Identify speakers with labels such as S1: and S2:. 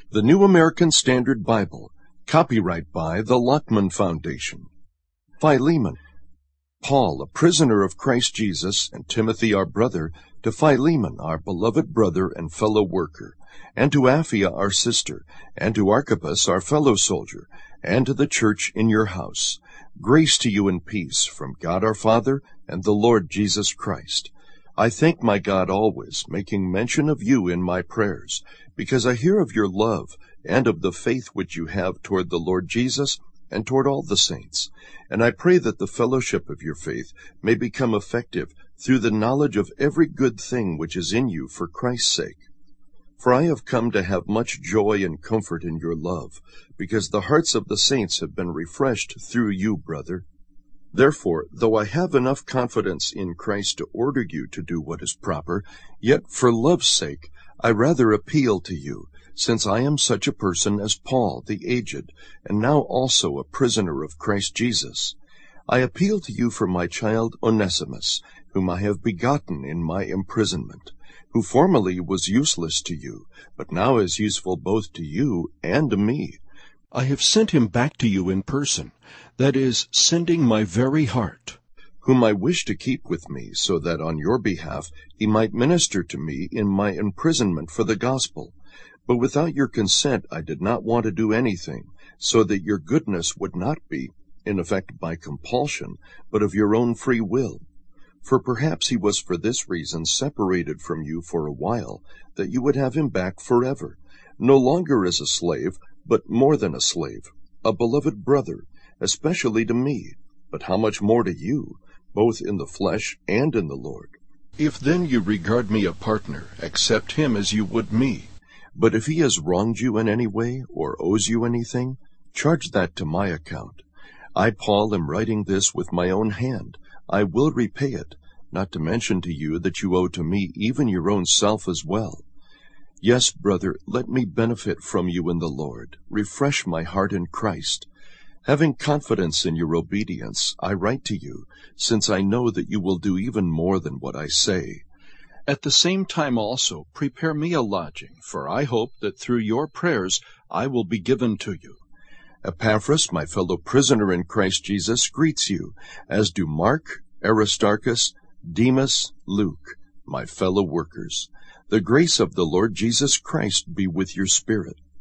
S1: The New American Standard Bible. Copyright by the Lockman Foundation. Philemon. Paul, a prisoner of Christ Jesus, and Timothy our brother, to Philemon our beloved brother and fellow worker, and to Apphia our sister, and to Archippus our fellow soldier, and to the church in your house. Grace to you and peace from God our Father and the Lord Jesus Christ. I thank my God always, making mention of you in my prayers, because I hear of your love, and of the faith which you have toward the Lord Jesus, and toward all the saints. And I pray that the fellowship of your faith may become effective through the knowledge of every good thing which is in you for Christ's sake. For I have come to have much joy and comfort in your love, because the hearts of the saints have been refreshed through you, brother. Therefore, though I have enough confidence in Christ to order you to do what is proper, yet for love's sake I rather appeal to you, since I am such a person as Paul the aged, and now also a prisoner of Christ Jesus. I appeal to you for my child Onesimus, whom I have begotten in my imprisonment, who formerly was useless to you, but now is useful both to you and to me. I have sent him back to you in person, that is, sending my very heart, whom I wish to keep with me, so that on your behalf he might minister to me in my imprisonment for the gospel. But without your consent I did not want to do anything, so that your goodness would not be, in effect, by compulsion, but of your own free will. For perhaps he was for this reason separated from you for a while, that you would have him back forever, no longer as a slave, but more than a slave, a beloved brother, especially to me, but how much more to you, both in the flesh and in the Lord. If then you regard me a partner, accept him as you would me. But if he has wronged you in any way, or owes you anything, charge that to my account. I, Paul, am writing this with my own hand. I will repay it, not to mention to you that you owe to me even your own self as well. Yes, brother, let me benefit from you in the Lord. Refresh my heart in Christ. Having confidence in your obedience, I write to you, since I know that you will do even more than what I say. At the same time also prepare me a lodging, for I hope that through your prayers I will be given to you. Epaphras, my fellow prisoner in Christ Jesus, greets you, as do Mark, Aristarchus, Demas, Luke, my fellow workers. The grace of the Lord Jesus Christ be with your spirit.